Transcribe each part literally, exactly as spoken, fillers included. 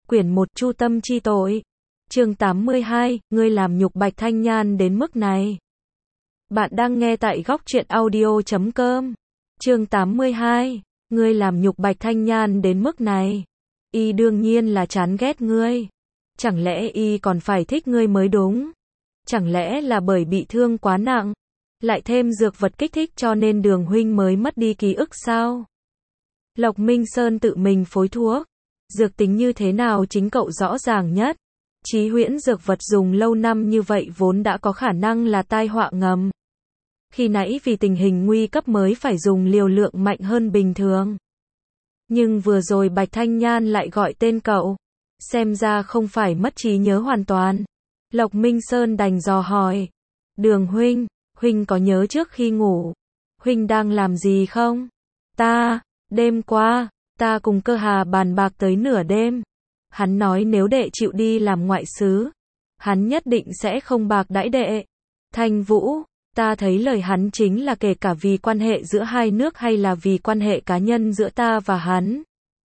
Quyển một Chu tâm chi tội. Chương tám mươi hai, ngươi làm nhục Bạch Thanh Nhan đến mức này. Bạn đang nghe tại góc truyện audio chấm com. Chương tám mươi hai, ngươi làm nhục Bạch Thanh Nhan đến mức này. Y đương nhiên là chán ghét ngươi. Chẳng lẽ y còn phải thích ngươi mới đúng? Chẳng lẽ là bởi bị thương quá nặng, lại thêm dược vật kích thích cho nên Đường huynh mới mất đi ký ức sao? Lộc Minh Sơn tự mình phối thuốc. Dược tính như thế nào chính cậu rõ ràng nhất. Chí huyễn dược vật dùng lâu năm như vậy vốn đã có khả năng là tai họa ngầm. Khi nãy vì tình hình nguy cấp mới phải dùng liều lượng mạnh hơn bình thường. Nhưng vừa rồi Bạch Thanh Nhan lại gọi tên cậu. Xem ra không phải mất trí nhớ hoàn toàn. Lộc Minh Sơn đành dò hỏi. Đường huynh, huynh có nhớ trước khi ngủ, huynh đang làm gì không? Ta, đêm qua, ta cùng Cơ Hà bàn bạc tới nửa đêm. Hắn nói nếu đệ chịu đi làm ngoại sứ, hắn nhất định sẽ không bạc đãi đệ. Thanh Vũ, ta thấy lời hắn chính là kể cả vì quan hệ giữa hai nước hay là vì quan hệ cá nhân giữa ta và hắn.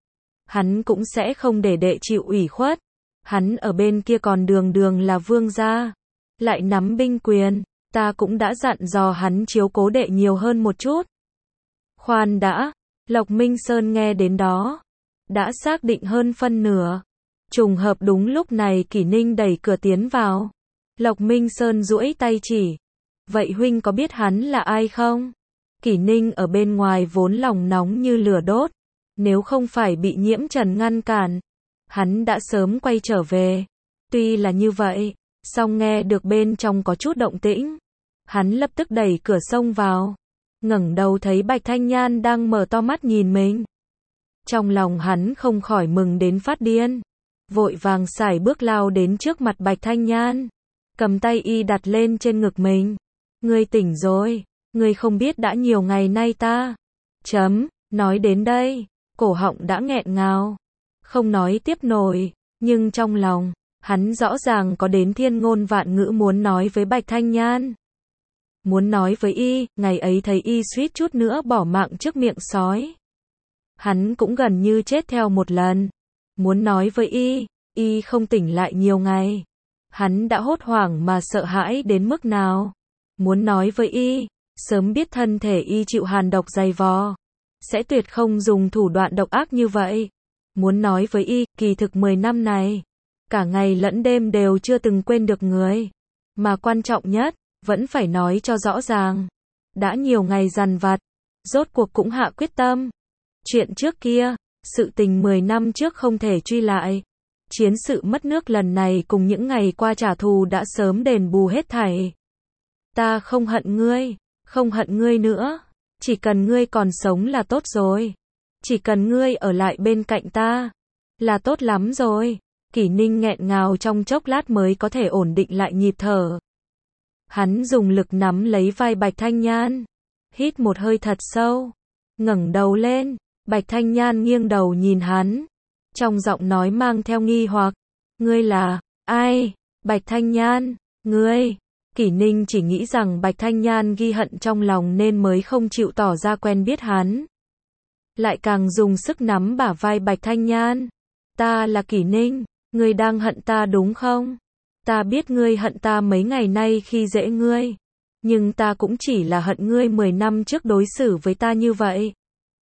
Hắn cũng sẽ không để đệ chịu ủy khuất. Hắn ở bên kia còn đường đường là vương gia, lại nắm binh quyền, ta cũng đã dặn dò hắn chiếu cố đệ nhiều hơn một chút. Khoan đã, Lộc Minh Sơn nghe đến đó, đã xác định hơn phân nửa. Trùng hợp đúng lúc này Kỷ Ninh đẩy cửa tiến vào. Lộc Minh Sơn duỗi tay chỉ. Vậy huynh có biết hắn là ai không? Kỷ Ninh ở bên ngoài vốn lòng nóng như lửa đốt. Nếu không phải bị Nhiễm Trần ngăn cản, hắn đã sớm quay trở về. Tuy là như vậy, song nghe được bên trong có chút động tĩnh. Hắn lập tức đẩy cửa xông vào. Ngẩng đầu thấy Bạch Thanh Nhan đang mở to mắt nhìn mình. Trong lòng hắn không khỏi mừng đến phát điên. Vội vàng sải bước lao đến trước mặt Bạch Thanh Nhan. Cầm tay y đặt lên trên ngực mình. Ngươi tỉnh rồi, ngươi không biết đã nhiều ngày nay ta. Chấm, nói đến đây, cổ họng đã nghẹn ngào. Không nói tiếp nổi, nhưng trong lòng, hắn rõ ràng có đến thiên ngôn vạn ngữ muốn nói với Bạch Thanh Nhan. Muốn nói với y, ngày ấy thấy y suýt chút nữa bỏ mạng trước miệng sói. Hắn cũng gần như chết theo một lần. Muốn nói với y, y không tỉnh lại nhiều ngày. Hắn đã hốt hoảng mà sợ hãi đến mức nào. Muốn nói với y, sớm biết thân thể y chịu hàn độc dày vò, sẽ tuyệt không dùng thủ đoạn độc ác như vậy. Muốn nói với y, kỳ thực mười năm này, cả ngày lẫn đêm đều chưa từng quên được người. Mà quan trọng nhất, vẫn phải nói cho rõ ràng. Đã nhiều ngày dằn vặt, rốt cuộc cũng hạ quyết tâm. Chuyện trước kia, sự tình mười năm trước không thể truy lại. Chiến sự mất nước lần này cùng những ngày qua trả thù đã sớm đền bù hết thảy. Ta không hận ngươi, không hận ngươi nữa. Chỉ cần ngươi còn sống là tốt rồi. Chỉ cần ngươi ở lại bên cạnh ta, là tốt lắm rồi. Kỷ Ninh nghẹn ngào trong chốc lát mới có thể ổn định lại nhịp thở. Hắn dùng lực nắm lấy vai Bạch Thanh Nhan. Hít một hơi thật sâu. Ngẩng đầu lên. Bạch Thanh Nhan nghiêng đầu nhìn hắn. Trong giọng nói mang theo nghi hoặc. Ngươi là, ai? Bạch Thanh Nhan, ngươi. Kỷ Ninh chỉ nghĩ rằng Bạch Thanh Nhan ghi hận trong lòng nên mới không chịu tỏ ra quen biết hắn. Lại càng dùng sức nắm bả vai Bạch Thanh Nhan. Ta là Kỷ Ninh, ngươi đang hận ta đúng không? Ta biết ngươi hận ta mấy ngày nay khi dễ ngươi. Nhưng ta cũng chỉ là hận ngươi mười năm trước đối xử với ta như vậy.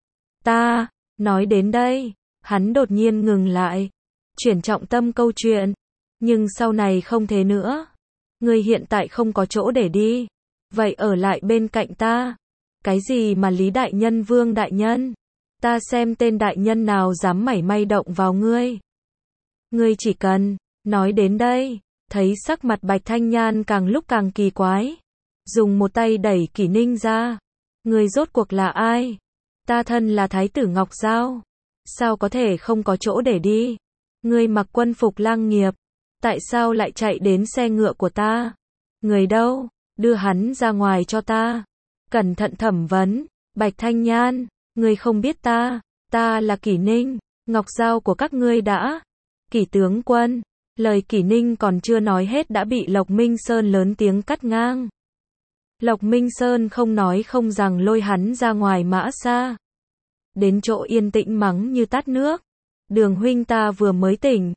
Ta, nói đến đây, hắn đột nhiên ngừng lại. Chuyển trọng tâm câu chuyện. Nhưng sau này không thế nữa. Ngươi hiện tại không có chỗ để đi. Vậy ở lại bên cạnh ta. Cái gì mà Lý Đại Nhân Vương Đại Nhân? Ta xem tên đại nhân nào dám mảy may động vào ngươi. Ngươi chỉ cần, nói đến đây, thấy sắc mặt Bạch Thanh Nhan càng lúc càng kỳ quái. Dùng một tay đẩy Kỷ Ninh ra. Ngươi rốt cuộc là ai? Ta thân là Thái tử Ngọc Giao. Sao có thể không có chỗ để đi? Ngươi mặc quân phục lang nghiệp. Tại sao lại chạy đến xe ngựa của ta? Người đâu? Đưa hắn ra ngoài cho ta. Cẩn thận thẩm vấn. Bạch Thanh Nhan, ngươi không biết ta. Ta là Kỷ Ninh, Ngọc Giao của các ngươi đã. Kỷ tướng quân. Lời Kỷ Ninh còn chưa nói hết đã bị Lộc Minh Sơn lớn tiếng cắt ngang. Lộc Minh Sơn không nói không rằng lôi hắn ra ngoài mã xa. Đến chỗ yên tĩnh mắng như tát nước. Đường huynh ta vừa mới tỉnh,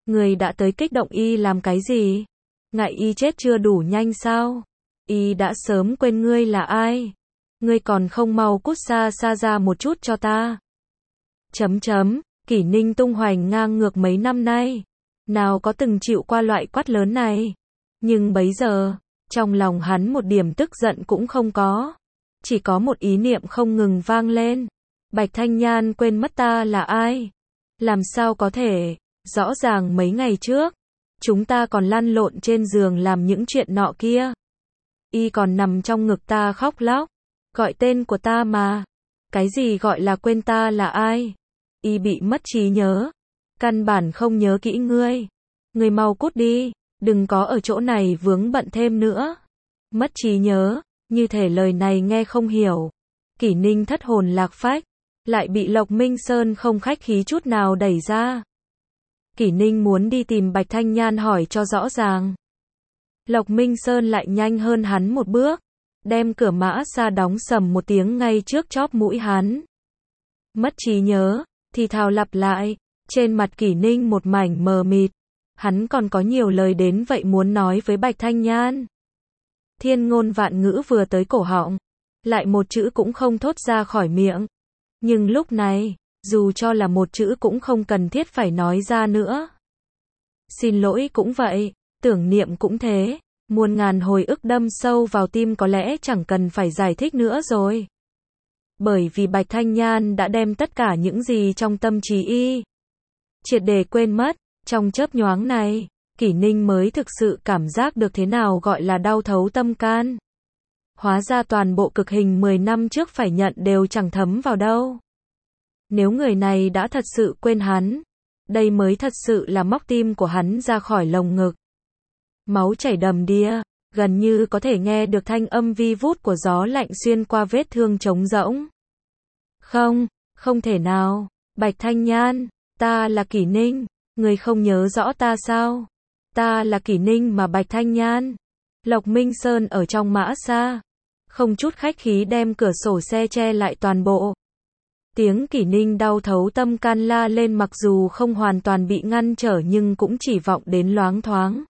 Người đã tới kích động y làm cái gì? Ngại y chết chưa đủ nhanh sao? Y đã sớm quên ngươi là ai. Ngươi còn không mau cút xa xa ra một chút cho ta. Chấm chấm, Kỷ Ninh tung hoành ngang ngược mấy năm nay. Nào có từng chịu qua loại quát lớn này. Nhưng bấy giờ, trong lòng hắn một điểm tức giận cũng không có. Chỉ có một ý niệm không ngừng vang lên. Bạch Thanh Nhan quên mất ta là ai? Làm sao có thể? Rõ ràng mấy ngày trước, chúng ta còn lăn lộn trên giường làm những chuyện nọ kia. Y còn nằm trong ngực ta khóc lóc, gọi tên của ta mà. Cái gì gọi là quên ta là ai? Y bị mất trí nhớ, căn bản không nhớ kỹ ngươi. Ngươi mau cút đi, đừng có ở chỗ này vướng bận thêm nữa. Mất trí nhớ, như thể lời này nghe không hiểu. Kỷ Ninh thất hồn lạc phách, lại bị Lộc Minh Sơn không khách khí chút nào đẩy ra. Kỷ Ninh muốn đi tìm Bạch Thanh Nhan hỏi cho rõ ràng. Lộc Minh Sơn lại nhanh hơn hắn một bước, đem cửa mã xa đóng sầm một tiếng ngay trước chóp mũi hắn. Mất trí nhớ, thì thào lặp lại, trên mặt Kỷ Ninh một mảnh mờ mịt. Hắn còn có nhiều lời đến vậy muốn nói với Bạch Thanh Nhan. Thiên ngôn vạn ngữ vừa tới cổ họng, lại một chữ cũng không thốt ra khỏi miệng. Nhưng lúc này, dù cho là một chữ cũng không cần thiết phải nói ra nữa. Xin lỗi cũng vậy, tưởng niệm cũng thế, muôn ngàn hồi ức đâm sâu vào tim có lẽ chẳng cần phải giải thích nữa rồi. Bởi vì Bạch Thanh Nhan đã đem tất cả những gì trong tâm trí y triệt để quên mất, trong chớp nhoáng này, Kỷ Ninh mới thực sự cảm giác được thế nào gọi là đau thấu tâm can. Hóa ra toàn bộ cực hình mười năm trước phải nhận đều chẳng thấm vào đâu. Nếu người này đã thật sự quên hắn, đây mới thật sự là móc tim của hắn ra khỏi lồng ngực. Máu chảy đầm đìa, gần như có thể nghe được thanh âm vi vút của gió lạnh xuyên qua vết thương trống rỗng. Không, không thể nào, Bạch Thanh Nhan, ta là Kỷ Ninh, người không nhớ rõ ta sao? Ta là Kỷ Ninh mà Bạch Thanh Nhan. Lộc Minh Sơn ở trong mã xa, không chút khách khí đem cửa sổ xe che lại toàn bộ. Tiếng Kỷ Ninh đau thấu tâm can la lên mặc dù không hoàn toàn bị ngăn trở nhưng cũng chỉ vọng đến loáng thoáng.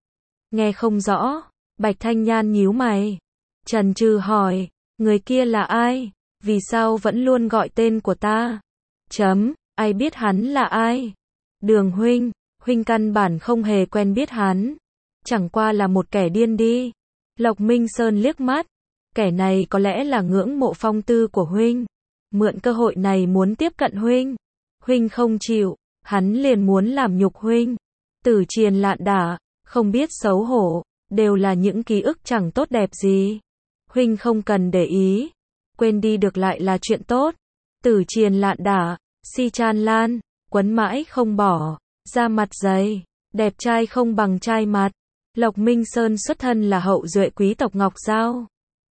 Nghe không rõ, Bạch Thanh Nhan nhíu mày. Chần chừ hỏi, người kia là ai? Vì sao vẫn luôn gọi tên của ta? Chấm, ai biết hắn là ai? Đường huynh, huynh căn bản không hề quen biết hắn. Chẳng qua là một kẻ điên đi. Lộc Minh Sơn liếc mắt. Kẻ này có lẽ là ngưỡng mộ phong tư của huynh. Mượn cơ hội này muốn tiếp cận huynh. Huynh không chịu, hắn liền muốn làm nhục huynh. Tử triền lạn đả, không biết xấu hổ, đều là những ký ức chẳng tốt đẹp gì. Huynh không cần để ý, quên đi được lại là chuyện tốt. Tử triền lạn đả, si chan lan, quấn mãi không bỏ, da mặt dày, đẹp trai không bằng trai mặt. Lộc Minh Sơn xuất thân là hậu duệ quý tộc Ngọc Giao.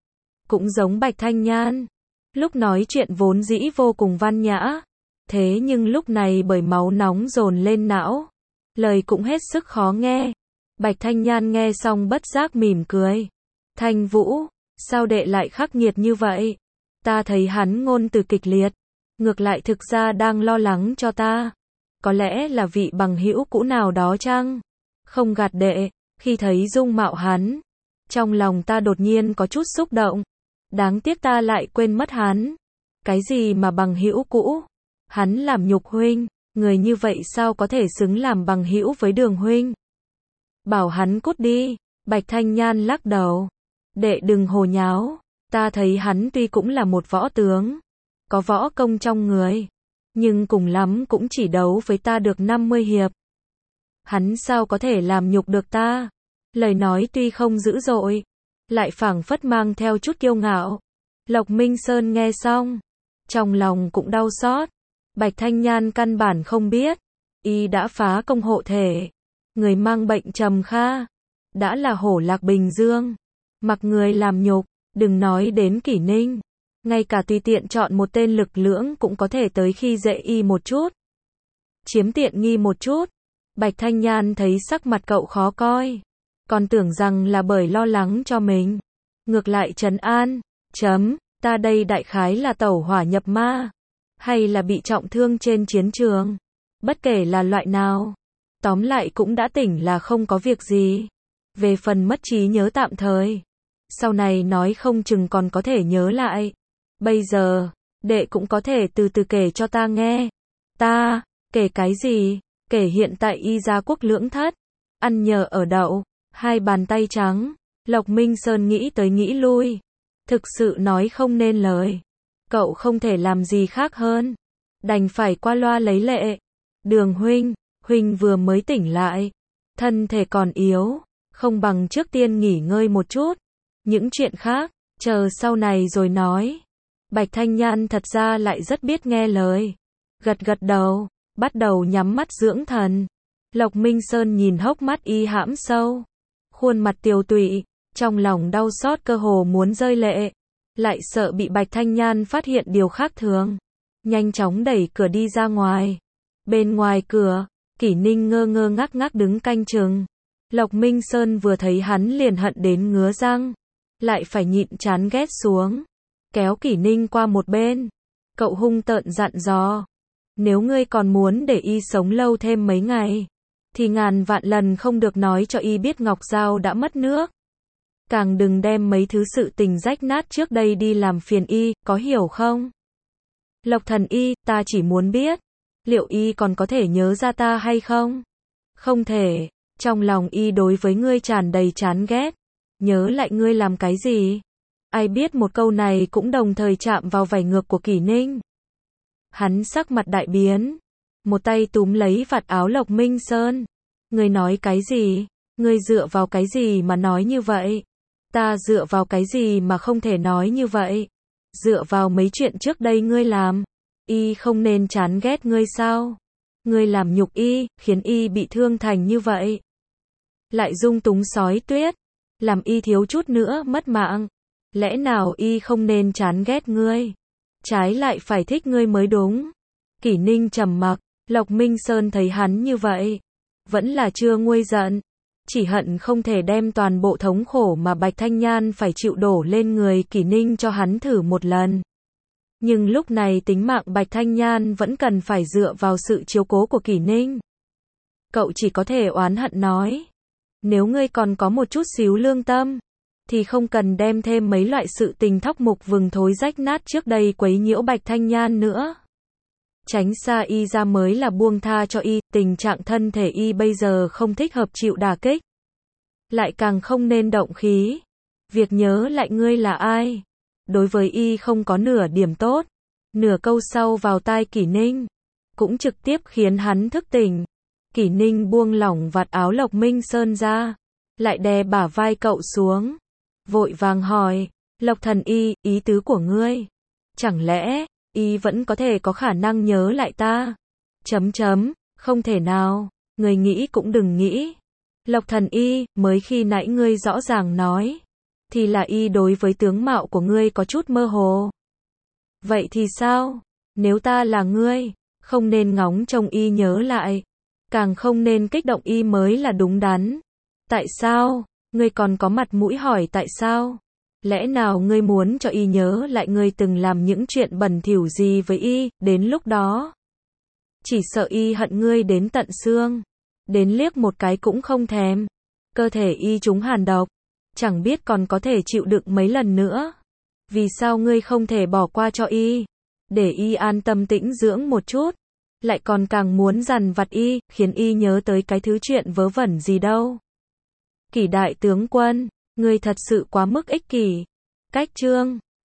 Cũng giống Bạch Thanh Nhan. Lúc nói chuyện vốn dĩ vô cùng văn nhã. Thế nhưng lúc này bởi máu nóng dồn lên não, lời cũng hết sức khó nghe. Bạch Thanh Nhan nghe xong bất giác mỉm cười. Thanh Vũ, sao đệ lại khắc nghiệt như vậy? Ta thấy hắn ngôn từ kịch liệt, ngược lại thực ra đang lo lắng cho ta. Có lẽ là vị bằng hữu cũ nào đó chăng? Không gạt đệ, khi thấy dung mạo hắn, trong lòng ta đột nhiên có chút xúc động. Đáng tiếc ta lại quên mất hắn. Cái gì mà bằng hữu cũ? Hắn làm nhục huynh, người như vậy sao có thể xứng làm bằng hữu với Đường huynh? Bảo hắn cút đi. Bạch Thanh Nhan lắc đầu. Đệ đừng hồ nháo, ta thấy hắn tuy cũng là một võ tướng, có võ công trong người, nhưng cùng lắm cũng chỉ đấu với ta được năm mươi hiệp. Hắn sao có thể làm nhục được ta? Lời nói tuy không dữ dội, lại phảng phất mang theo chút kiêu ngạo. Lộc Minh Sơn nghe xong, trong lòng cũng đau xót. Bạch Thanh Nhan căn bản không biết, y đã phá công hộ thể, người mang bệnh trầm kha, đã là hổ lạc Bình Dương, mặc người làm nhục, đừng nói đến Kỷ Ninh, ngay cả tùy tiện chọn một tên lực lưỡng cũng có thể tới khi dễ y một chút, chiếm tiện nghi một chút. Bạch Thanh Nhan thấy sắc mặt cậu khó coi, còn tưởng rằng là bởi lo lắng cho mình, ngược lại trấn an, chấm, ta đây đại khái là tẩu hỏa nhập ma, hay là bị trọng thương trên chiến trường, bất kể là loại nào, Tóm lại cũng đã tỉnh là không có việc gì. Về phần mất trí nhớ tạm thời, sau này nói không chừng còn có thể nhớ lại. Bây giờ, đệ cũng có thể từ từ kể cho ta nghe. Ta, kể cái gì? Kể hiện tại y gia quốc lưỡng thất, ăn nhờ ở đậu, hai bàn tay trắng. Lộc Minh Sơn nghĩ tới nghĩ lui. Thực sự nói không nên lời. Cậu không thể làm gì khác hơn. Đành phải qua loa lấy lệ. Đường huynh, huynh vừa mới tỉnh lại. Thân thể còn yếu. Không bằng trước tiên nghỉ ngơi một chút. Những chuyện khác, chờ sau này rồi nói. Bạch Thanh Nhan thật ra lại rất biết nghe lời. Gật gật đầu, bắt đầu nhắm mắt dưỡng thần. Lộc Minh Sơn nhìn hốc mắt y hãm sâu. Khuôn mặt tiều tụy, trong lòng đau xót cơ hồ muốn rơi lệ. Lại sợ bị Bạch Thanh Nhan phát hiện điều khác thường. Nhanh chóng đẩy cửa đi ra ngoài. Bên ngoài cửa, Kỷ Ninh ngơ ngơ ngác ngác đứng canh chừng. Lộc Minh Sơn vừa thấy hắn liền hận đến ngứa răng. Lại phải nhịn chán ghét xuống. Kéo Kỷ Ninh qua một bên. Cậu hung tợn dặn dò. Nếu ngươi còn muốn để y sống lâu thêm mấy ngày, thì ngàn vạn lần không được nói cho y biết Ngọc Giao đã mất nước. Càng đừng đem mấy thứ sự tình rách nát trước đây đi làm phiền y, có hiểu không? Lộc Thần Y, ta chỉ muốn biết, liệu y còn có thể nhớ ra ta hay không? Không thể, trong lòng y đối với ngươi tràn đầy chán ghét. Nhớ lại ngươi làm cái gì? Ai biết một câu này cũng đồng thời chạm vào vảy ngược của Kỷ Ninh. Hắn sắc mặt đại biến. Một tay túm lấy vạt áo Lộc Minh Sơn. Ngươi nói cái gì? Ngươi dựa vào cái gì mà nói như vậy? Ta dựa vào cái gì mà không thể nói như vậy? Dựa vào mấy chuyện trước đây ngươi làm. Y không nên chán ghét ngươi sao? Ngươi làm nhục y, khiến y bị thương thành như vậy. Lại dung túng sói tuyết. Làm y thiếu chút nữa mất mạng. Lẽ nào y không nên chán ghét ngươi? Trái lại phải thích ngươi mới đúng. Kỷ Ninh trầm mặc. Lộc Minh Sơn thấy hắn như vậy, vẫn là chưa nguôi giận. Chỉ hận không thể đem toàn bộ thống khổ mà Bạch Thanh Nhan phải chịu đổ lên người Kỷ Ninh cho hắn thử một lần. Nhưng lúc này tính mạng Bạch Thanh Nhan vẫn cần phải dựa vào sự chiếu cố của Kỷ Ninh. Cậu chỉ có thể oán hận nói. Nếu ngươi còn có một chút xíu lương tâm, thì không cần đem thêm mấy loại sự tình thóc mục vừng thối rách nát trước đây quấy nhiễu Bạch Thanh Nhan nữa. Tránh xa y ra mới là buông tha cho y, tình trạng thân thể y bây giờ không thích hợp chịu đả kích. Lại càng không nên động khí. Việc nhớ lại ngươi là ai, đối với y không có nửa điểm tốt. Nửa câu sau vào tai Kỷ Ninh, cũng trực tiếp khiến hắn thức tỉnh. Kỷ Ninh buông lỏng vạt áo Lộc Minh Sơn ra, lại đè bả vai cậu xuống. Vội vàng hỏi, Lộc Thần Y, ý tứ của ngươi, chẳng lẽ y vẫn có thể có khả năng nhớ lại ta? Chấm chấm, không thể nào, người nghĩ cũng đừng nghĩ. Lộc Thần Y, mới khi nãy ngươi rõ ràng nói, thì là y đối với tướng mạo của ngươi có chút mơ hồ. Vậy thì sao? Nếu ta là ngươi, không nên ngóng trông y nhớ lại, càng không nên kích động y mới là đúng đắn. Tại sao? Ngươi còn có mặt mũi hỏi tại sao? Lẽ nào ngươi muốn cho y nhớ lại ngươi từng làm những chuyện bẩn thỉu gì với y, đến lúc đó chỉ sợ y hận ngươi đến tận xương, đến liếc một cái cũng không thèm. Cơ thể y trúng hàn độc, chẳng biết còn có thể chịu đựng mấy lần nữa. Vì sao ngươi không thể bỏ qua cho y, để y an tâm tĩnh dưỡng một chút, lại còn càng muốn dằn vặt y, khiến y nhớ tới cái thứ chuyện vớ vẩn gì đâu? Kỷ đại tướng quân, ngươi thật sự quá mức ích kỷ. Cách chương